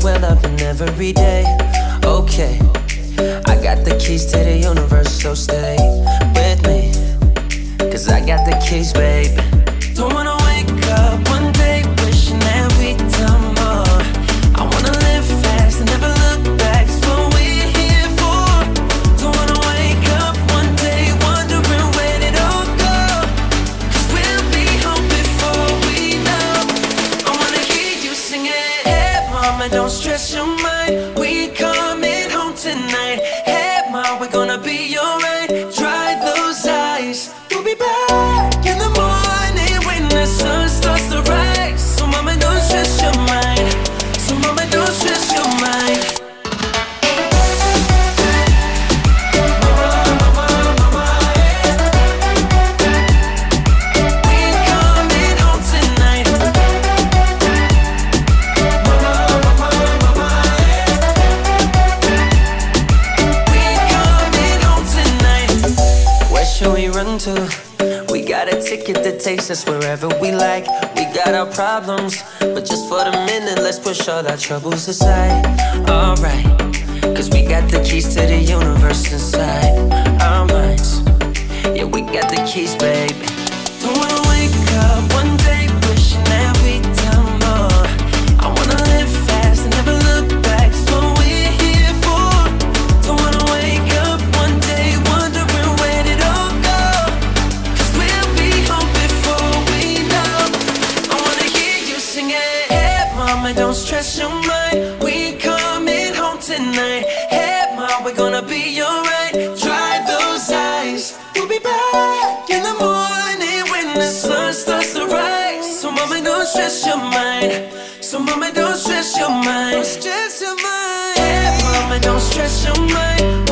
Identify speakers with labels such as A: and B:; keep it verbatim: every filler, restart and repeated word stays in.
A: we're loving every day. Okay, I got the keys to the universe, so stay with me, cause I got the keys, baby. Don't wanna wake up one day wishing that we'd done more. I wanna live fast and never look back, it's what we're here for. Don't wanna wake up one day wondering where it all go, cause we'll be home before we know. I wanna hear you sing it. Hey mama, don't stress your mind, we coming home tonight. Hey mom, we're gonna be alright. Dry those eyes, we'll be back in the morning when the sun starts to rise. So mama, don't stress your mind. So mama, don't stress your mind. We got a ticket that takes us wherever we like. We got our problems, but just for the minute, let's push all our troubles aside. Alright, cause we got the keys to the universe inside our minds. Yeah, we got the keys, baby. Don't wanna wake up one day wishing that we'd done more. I wanna live fast and never look back, it's what we're here for. Don't wanna wake up one day wondering where it all go, cause we'll be home before we know. I wanna hear you sing it. Hey mama, don't stress your mind, we coming home tonight. Hey mom, we're gonna be alright. Dry those eyes, we'll be back in the morning when the sun starts to rise. So mama, don't stress your mind. So mama, don't stress your mind. Don't stress your mind. Hey mama, don't stress your mind.